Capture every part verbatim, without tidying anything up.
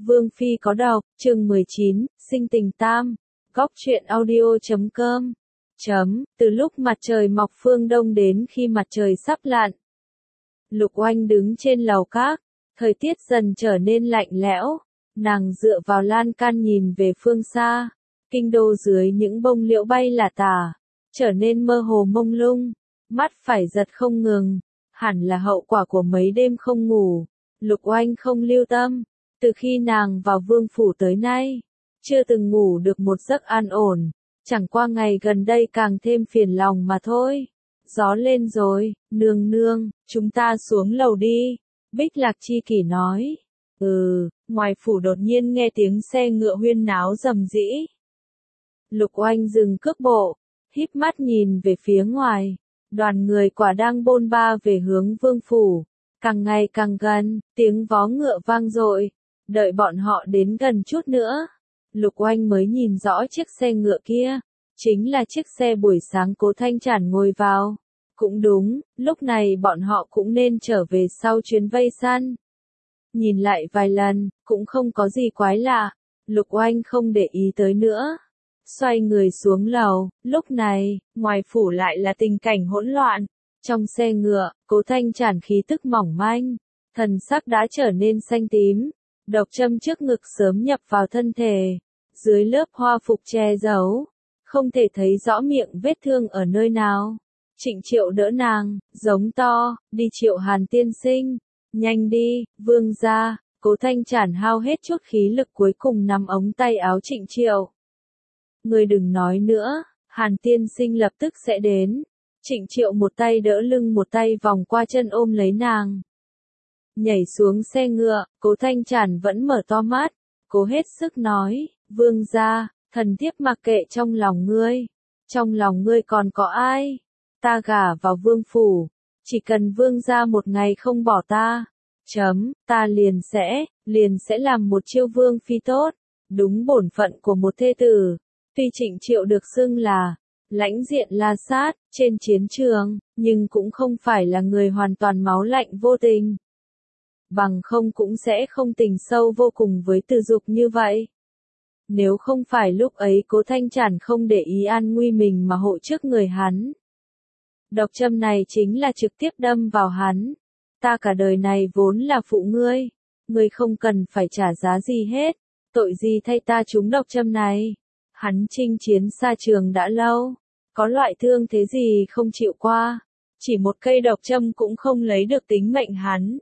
Vương Phi có đọc, chương mười chín, sinh tình tam, góc truyện audio chấm com. Chấm, từ lúc mặt trời mọc phương đông đến khi mặt trời sắp lặn. Lục Oanh đứng trên lầu các, thời tiết dần trở nên lạnh lẽo, nàng dựa vào lan can nhìn về phương xa, kinh đô dưới những bông liễu bay là tả, trở nên mơ hồ mông lung, mắt phải giật không ngừng, hẳn là hậu quả của mấy đêm không ngủ. Lục Oanh không lưu tâm, từ khi nàng vào vương phủ tới nay, chưa từng ngủ được một giấc an ổn, chẳng qua ngày gần đây càng thêm phiền lòng mà thôi. Gió lên rồi, nương nương, chúng ta xuống lầu đi, Bích Lạc Chi Kỷ nói. Ừ, ngoài phủ đột nhiên nghe tiếng xe ngựa huyên náo rầm rĩ. Lục Oanh dừng cước bộ, híp mắt nhìn về phía ngoài, đoàn người quả đang bôn ba về hướng vương phủ, càng ngày càng gần, tiếng vó ngựa vang dội, đợi bọn họ đến gần chút nữa. Lục Oanh mới nhìn rõ chiếc xe ngựa kia, chính là chiếc xe buổi sáng Cố Thanh Trản ngồi vào. Cũng đúng, lúc này bọn họ cũng nên trở về sau chuyến vây săn. Nhìn lại vài lần, cũng không có gì quái lạ, Lục Oanh không để ý tới nữa. Xoay người xuống lầu, lúc này, ngoài phủ lại là tình cảnh hỗn loạn. Trong xe ngựa, Cố Thanh Trản khí tức mỏng manh, thần sắc đã trở nên xanh tím, độc châm trước ngực sớm nhập vào thân thể, dưới lớp hoa phục che giấu, không thể thấy rõ miệng vết thương ở nơi nào. Trịnh Triệu đỡ nàng, giống to, đi Triệu Hàn tiên sinh, nhanh đi, vương gia. Cố Thanh Trản hao hết chút khí lực cuối cùng nắm ống tay áo Trịnh Triệu. Ngươi đừng nói nữa, Hàn tiên sinh lập tức sẽ đến. Trịnh Triệu một tay đỡ lưng một tay vòng qua chân ôm lấy nàng. Nhảy xuống xe ngựa, Cố Thanh Trản vẫn mở to mắt, cố hết sức nói, vương gia, thần thiếp mặc kệ trong lòng ngươi. Trong lòng ngươi còn có ai? Ta gả vào vương phủ, chỉ cần vương gia một ngày không bỏ ta, chấm, ta liền sẽ, liền sẽ làm một chiêu vương phi tốt, đúng bổn phận của một thê tử. Tuy Trịnh Triệu được xưng là lãnh diện la sát trên chiến trường, nhưng cũng không phải là người hoàn toàn máu lạnh vô tình. Bằng không cũng sẽ không tình sâu vô cùng với Từ Dục như vậy. Nếu không phải lúc ấy Cố Thanh Trản không để ý an nguy mình mà hộ trước người hắn. Độc châm này chính là trực tiếp đâm vào hắn. Ta cả đời này vốn là phụ ngươi, ngươi không cần phải trả giá gì hết, tội gì thay ta trúng độc châm này. Hắn chinh chiến xa trường đã lâu, có loại thương thế gì không chịu qua, chỉ một cây độc châm cũng không lấy được tính mệnh hắn.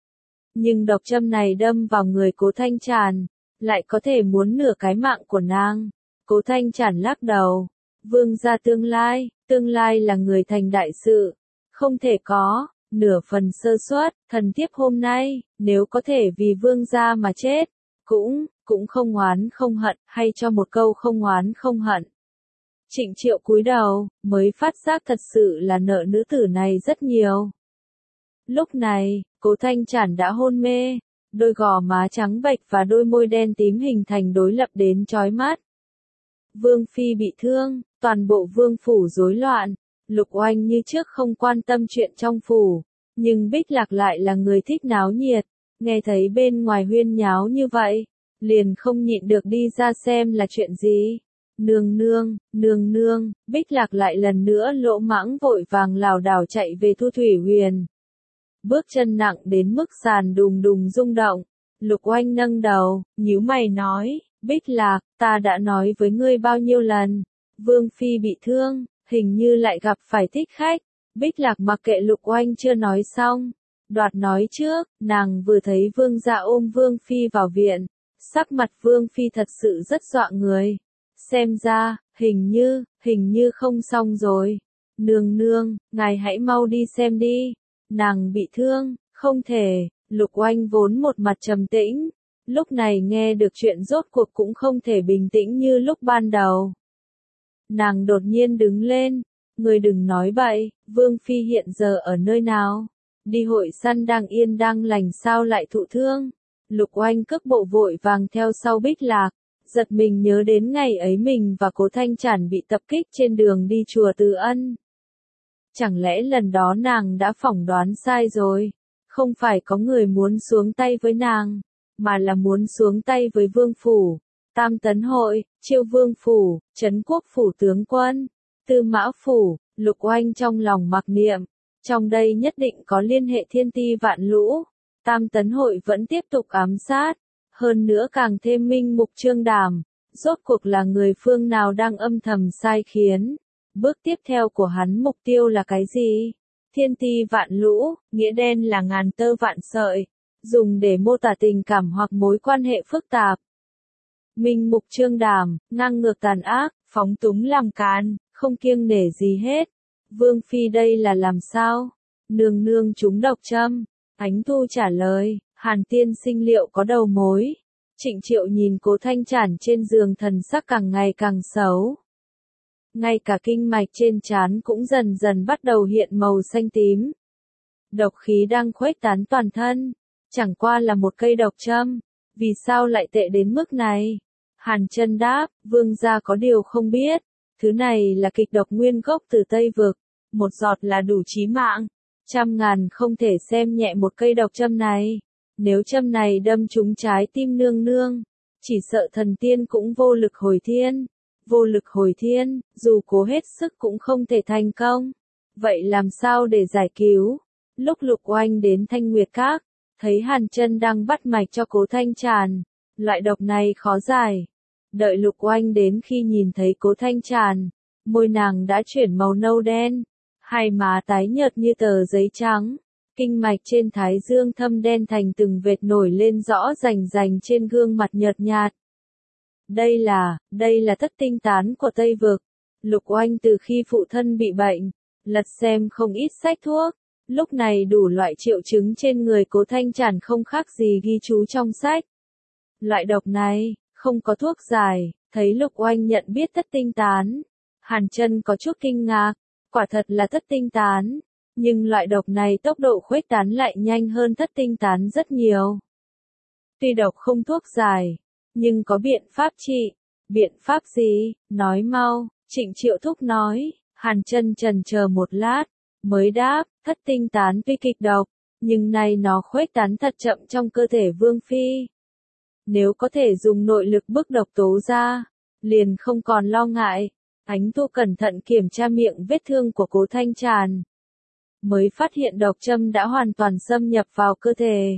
Nhưng độc châm này đâm vào người Cố Thanh Trản, lại có thể muốn nửa cái mạng của nàng. Cố Thanh Trản lắc đầu, vương gia tương lai, tương lai là người thành đại sự, không thể có nửa phần sơ suất. Thần thiếp hôm nay, nếu có thể vì vương gia mà chết, cũng, cũng không oán không hận, hay cho một câu không oán không hận. Trịnh Triệu cúi đầu, mới phát giác thật sự là nợ nữ tử này rất nhiều. Lúc này, Cố Thanh Trản đã hôn mê, đôi gò má trắng bệch và đôi môi đen tím hình thành đối lập đến chói mắt. Vương phi bị thương, toàn bộ vương phủ rối loạn, Lục Oanh như trước không quan tâm chuyện trong phủ, nhưng Bích Lạc lại là người thích náo nhiệt, nghe thấy bên ngoài huyên nháo như vậy, liền không nhịn được đi ra xem là chuyện gì. Nương nương, nương nương, Bích Lạc lại lần nữa lỗ mãng vội vàng lảo đảo chạy về Thu Thủy Huyền. Bước chân nặng đến mức sàn đùng đùng rung động, Lục Oanh nâng đầu, nhíu mày nói, Bích Lạc, ta đã nói với ngươi bao nhiêu lần, Vương Phi bị thương, hình như lại gặp phải thích khách. Bích Lạc mặc kệ Lục Oanh chưa nói xong, đoạt nói trước, nàng vừa thấy vương gia ôm Vương Phi vào viện, sắc mặt Vương Phi thật sự rất dọa người. Xem ra, hình như, hình như không xong rồi. Nương nương, ngài hãy mau đi xem đi. Nàng bị thương, không thể. Lục Oanh vốn một mặt trầm tĩnh, lúc này nghe được chuyện rốt cuộc cũng không thể bình tĩnh như lúc ban đầu. Nàng đột nhiên đứng lên, người đừng nói bậy, Vương Phi hiện giờ ở nơi nào? Đi hội săn đang yên đang lành sao lại thụ thương? Lục Oanh cước bộ vội vàng theo sau Bích Lạc, giật mình nhớ đến ngày ấy mình và Cố Thanh Trản bị tập kích trên đường đi chùa Từ Ân. Chẳng lẽ lần đó nàng đã phỏng đoán sai rồi? Không phải có người muốn xuống tay với nàng, mà là muốn xuống tay với vương phủ, Tam Tấn Hội, Chiêu Vương phủ, Trấn Quốc phủ tướng quân, Tư Mã phủ. Lục Oanh trong lòng mặc niệm, trong đây nhất định có liên hệ thiên ti vạn lũ. Tam Tấn Hội vẫn tiếp tục ám sát, hơn nữa càng thêm minh mục trương đàm, rốt cuộc là người phương nào đang âm thầm sai khiến. Bước tiếp theo của hắn mục tiêu là cái gì? Thiên ti vạn lũ, nghĩa đen là ngàn tơ vạn sợi, dùng để mô tả tình cảm hoặc mối quan hệ phức tạp. Minh mục trương đàm, ngang ngược tàn ác, phóng túng làm càn, không kiêng nể gì hết. Vương phi đây là làm sao? Nương nương trúng độc châm. Ánh Thu trả lời, Hàn tiên sinh liệu có đầu mối. Trịnh Triệu nhìn Cố Thanh Trản trên giường, thần sắc càng ngày càng xấu. Ngay cả kinh mạch trên trán cũng dần dần bắt đầu hiện màu xanh tím. Độc khí đang khuếch tán toàn thân, chẳng qua là một cây độc châm, vì sao lại tệ đến mức này? Hàn Chân đáp, vương gia có điều không biết, thứ này là kịch độc nguyên gốc từ Tây Vực, một giọt là đủ chí mạng, trăm ngàn không thể xem nhẹ một cây độc châm này. Nếu châm này đâm trúng trái tim nương nương, chỉ sợ thần tiên cũng vô lực hồi thiên. Vô lực hồi thiên, dù cố hết sức cũng không thể thành công. Vậy làm sao để giải cứu? Lúc Lục Oanh đến Thanh Nguyệt Các, thấy Hàn Chân đang bắt mạch cho Cố Thanh Tràn. Loại độc này khó giải. Đợi Lục Oanh đến khi nhìn thấy Cố Thanh Tràn, môi nàng đã chuyển màu nâu đen, hai má tái nhợt như tờ giấy trắng. Kinh mạch trên thái dương thâm đen thành từng vệt nổi lên rõ rành rành trên gương mặt nhợt nhạt. Đây là, đây là thất tinh tán của Tây Vực. Lục Oanh từ khi phụ thân bị bệnh, lật xem không ít sách thuốc. Lúc này đủ loại triệu chứng trên người Cố Thanh Tràn không khác gì ghi chú trong sách. Loại độc này, không có thuốc giải, thấy Lục Oanh nhận biết thất tinh tán. Hàn Chân có chút kinh ngạc, quả thật là thất tinh tán. Nhưng loại độc này tốc độ khuếch tán lại nhanh hơn thất tinh tán rất nhiều. Tuy độc không thuốc giải, nhưng có biện pháp trị. Biện pháp gì? Nói mau, Trịnh Triệu thúc nói. Hàn Chân chần chờ một lát, mới đáp, thất tinh tán tuy kịch độc, nhưng nay nó khuếch tán thật chậm trong cơ thể vương phi. Nếu có thể dùng nội lực bức độc tố ra, liền không còn lo ngại. Ánh Thu cẩn thận kiểm tra miệng vết thương của Cố Thanh Tràn, mới phát hiện độc châm đã hoàn toàn xâm nhập vào cơ thể.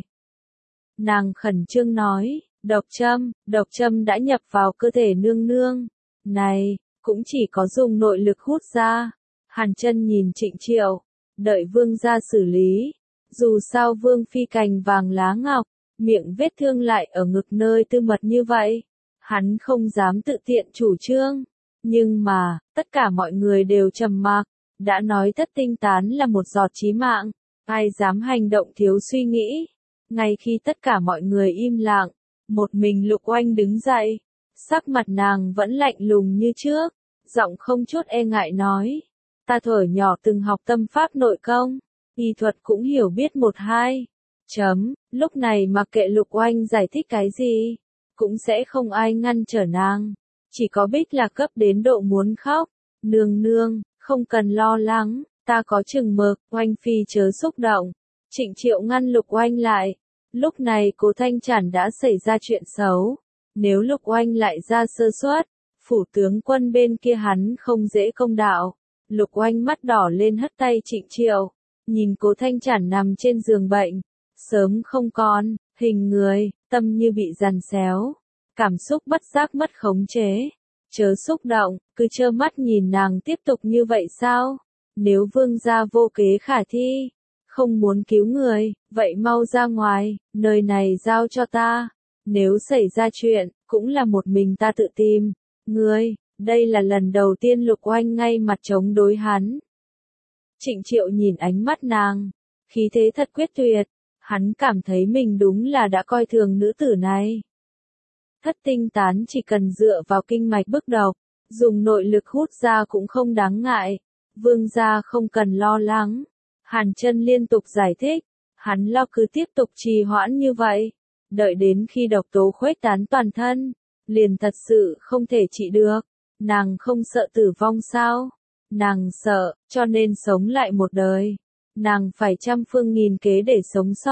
Nàng khẩn trương nói, độc châm, độc châm đã nhập vào cơ thể nương nương. Này, cũng chỉ có dùng nội lực hút ra. Hàn Chân nhìn Trịnh Triệu, đợi vương gia xử lý. Dù sao vương phi cành vàng lá ngọc, miệng vết thương lại ở ngực nơi tư mật như vậy. Hắn không dám tự tiện chủ trương. Nhưng mà, tất cả mọi người đều trầm mặc. Đã nói thất tinh tán là một giọt chí mạng, ai dám hành động thiếu suy nghĩ. Ngay khi tất cả mọi người im lặng, một mình Lục Oanh đứng dậy, sắc mặt nàng vẫn lạnh lùng như trước, giọng không chút e ngại nói, ta thuở nhỏ từng học tâm pháp nội công, y thuật cũng hiểu biết một hai. Chấm, lúc này mặc kệ Lục Oanh giải thích cái gì, cũng sẽ không ai ngăn trở nàng, chỉ có Bích Lạc cấp đến độ muốn khóc, nương nương. Không cần lo lắng, ta có chừng mực, Oanh phi chớ xúc động. Trịnh Triệu ngăn Lục Oanh lại. Lúc này Cố Thanh Trản đã xảy ra chuyện xấu. Nếu Lục Oanh lại ra sơ suất, phủ tướng quân bên kia hắn không dễ công đạo. Lục Oanh mắt đỏ lên hất tay Trịnh Triệu. Nhìn Cố Thanh Trản nằm trên giường bệnh. Sớm không còn, hình người, tâm như bị dằn xéo. Cảm xúc bất giác mất khống chế. Chớ xúc động, cứ trơ mắt nhìn nàng tiếp tục như vậy sao? Nếu vương gia vô kế khả thi, không muốn cứu người, vậy mau ra ngoài, nơi này giao cho ta. Nếu xảy ra chuyện, cũng là một mình ta tự tìm. Ngươi, đây là lần đầu tiên Lục Oanh ngay mặt chống đối hắn. Trịnh Triệu nhìn ánh mắt nàng, khí thế thật quyết tuyệt, hắn cảm thấy mình đúng là đã coi thường nữ tử này. Thất tinh tán chỉ cần dựa vào kinh mạch bức độc, dùng nội lực hút ra cũng không đáng ngại. Vương gia không cần lo lắng. Hàn Chân liên tục giải thích, hắn lo cứ tiếp tục trì hoãn như vậy. Đợi đến khi độc tố khuếch tán toàn thân, liền thật sự không thể trị được. Nàng không sợ tử vong sao? Nàng sợ, cho nên sống lại một đời. Nàng phải trăm phương nghìn kế để sống sót.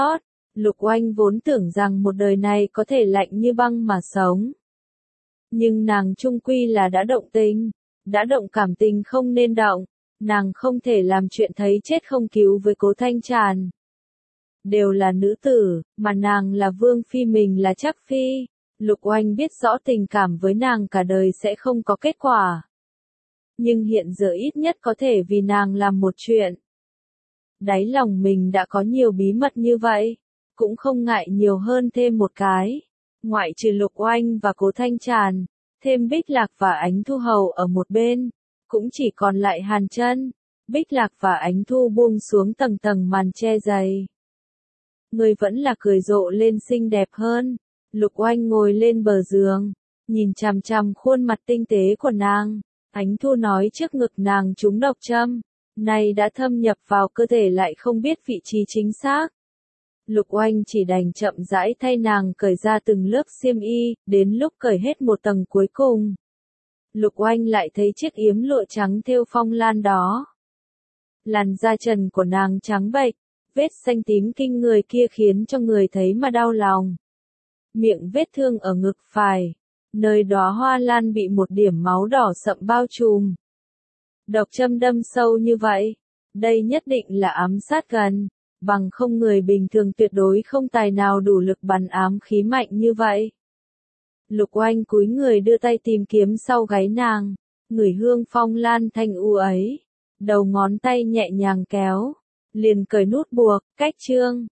Lục Oanh vốn tưởng rằng một đời này có thể lạnh như băng mà sống. Nhưng nàng chung quy là đã động tình, đã động cảm tình không nên động, nàng không thể làm chuyện thấy chết không cứu với Cố Thanh Tràn. Đều là nữ tử, mà nàng là vương phi mình là Trác phi. Lục Oanh biết rõ tình cảm với nàng cả đời sẽ không có kết quả. Nhưng hiện giờ ít nhất có thể vì nàng làm một chuyện. Đáy lòng mình đã có nhiều bí mật như vậy, cũng không ngại nhiều hơn thêm một cái. Ngoại trừ Lục Oanh và Cố Thanh Tràn, thêm Bích Lạc và Ánh Thu Hầu ở một bên, cũng chỉ còn lại Hàn Chân. Bích Lạc và Ánh Thu buông xuống tầng tầng màn che dày. Người vẫn là cười rộ lên xinh đẹp hơn. Lục Oanh ngồi lên bờ giường, nhìn chằm chằm khuôn mặt tinh tế của nàng. Ánh Thu nói trước ngực nàng trúng độc châm, nay đã thâm nhập vào cơ thể lại không biết vị trí chính xác. Lục Oanh chỉ đành chậm rãi thay nàng cởi ra từng lớp xiêm y, đến lúc cởi hết một tầng cuối cùng. Lục Oanh lại thấy chiếc yếm lụa trắng thêu phong lan đó. Làn da trần của nàng trắng bệch, vết xanh tím kinh người kia khiến cho người thấy mà đau lòng. Miệng vết thương ở ngực phải, nơi đóa hoa lan bị một điểm máu đỏ sậm bao trùm. Độc châm đâm sâu như vậy, đây nhất định là ám sát gần, bằng không người bình thường tuyệt đối không tài nào đủ lực bắn ám khí mạnh như vậy. Lục Oanh cúi người đưa tay tìm kiếm sau gáy nàng, ngửi hương phong lan thanh u ấy, đầu ngón tay nhẹ nhàng kéo, liền cởi nút buộc, cách trương.